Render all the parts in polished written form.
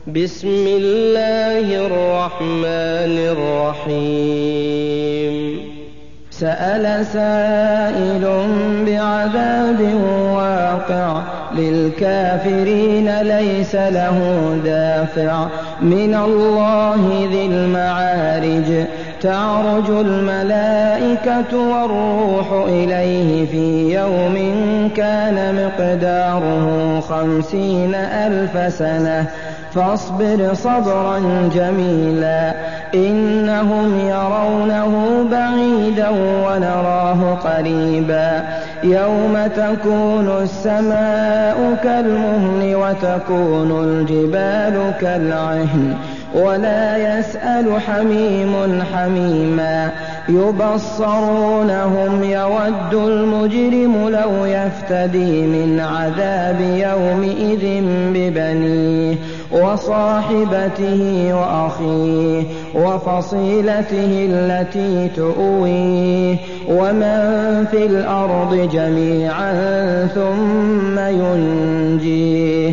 بسم الله الرحمن الرحيم سأل سائل بعذاب واقع للكافرين ليس له دافع من الله ذي المعارج تعرج الملائكة والروح إليه في يوم كان مقداره 50,000 سنة فاصبر صبرا جميلا إنهم يرونه بعيدا ونراه قريبا يوم تكون السماء كالمهل وتكون الجبال كالعهن ولا يسأل حميم حميما يبصرونهم يود المجرم لو يفتدي من عذاب يومئذ ببنيه وصاحبته وأخيه وفصيلته التي تؤويه ومن في الأرض جميعا ثم ينجيه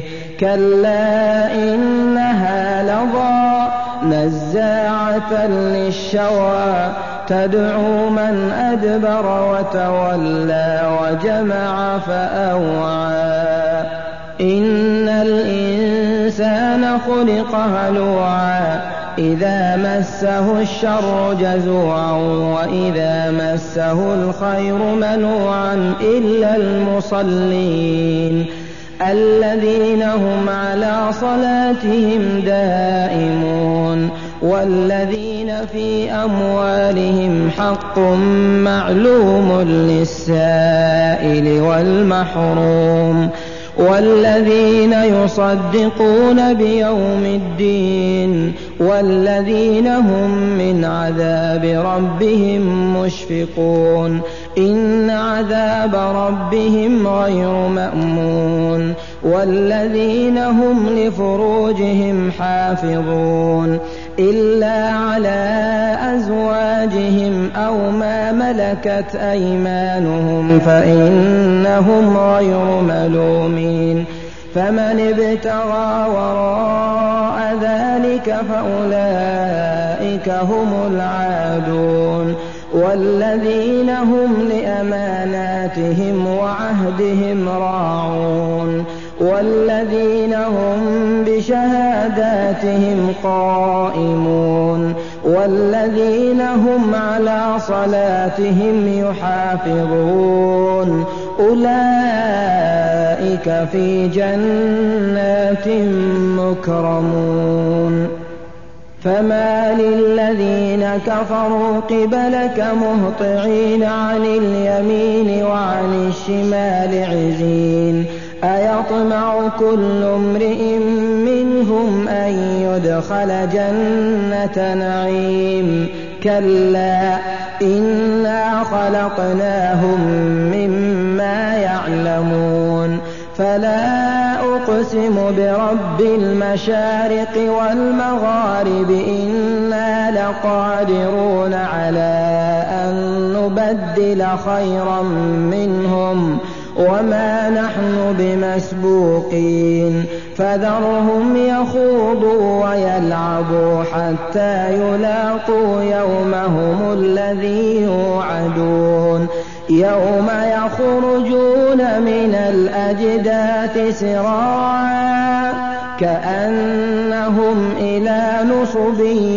كلا إنها لظى نزاعة للشوى تدعو من أدبر وتولى وجمع فأوعى إن الإنسان خلق هلوعا إذا مسه الشر جزوعا وإذا مسه الخير منوعا إلا المصلين الذين هم على صلاتهم دائمون والذين في أموالهم حق معلوم للسائل والمحروم والذين يصدقون بيوم الدين والذين هم من عذاب ربهم مشفقون إن عذاب ربهم غير مأمون والذين هم لفروجهم حافظون إلا على أزواجهم أو ما ملكت أيمانهم فإنهم غير ملومين فمن ابتغى وراء ذلك فأولئك هم العادون والذين هم لأماناتهم وعهدهم راعون والذين هم بشهاداتهم قائمون والذين هم على صلاتهم يحافظون أولئك في جنات مكرمون فما للذين كفروا قبلك مهطعين عن اليمين وعن الشمال عزين أيطمع كل امرئ منهم أن يدخل جنة نعيم كلا إنا خلقناهم مما يعلمون فلا أقسم برب المشارق والمغارب إنا لقادرون على أن نبدل خيرا منهم وما نحن بمسبوقين فذرهم يخوضوا ويلعبوا حتى يلاقوا يومهم الذي يوعدون يوم يخرجون من الأجداث سراعا كأنهم إلى نصب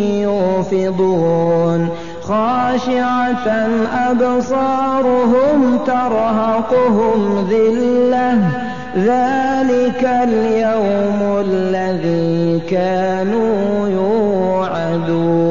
يوفضون خاشعة أبصارهم ترهقهم ذلة ذلك اليوم الذي كانوا يوعدون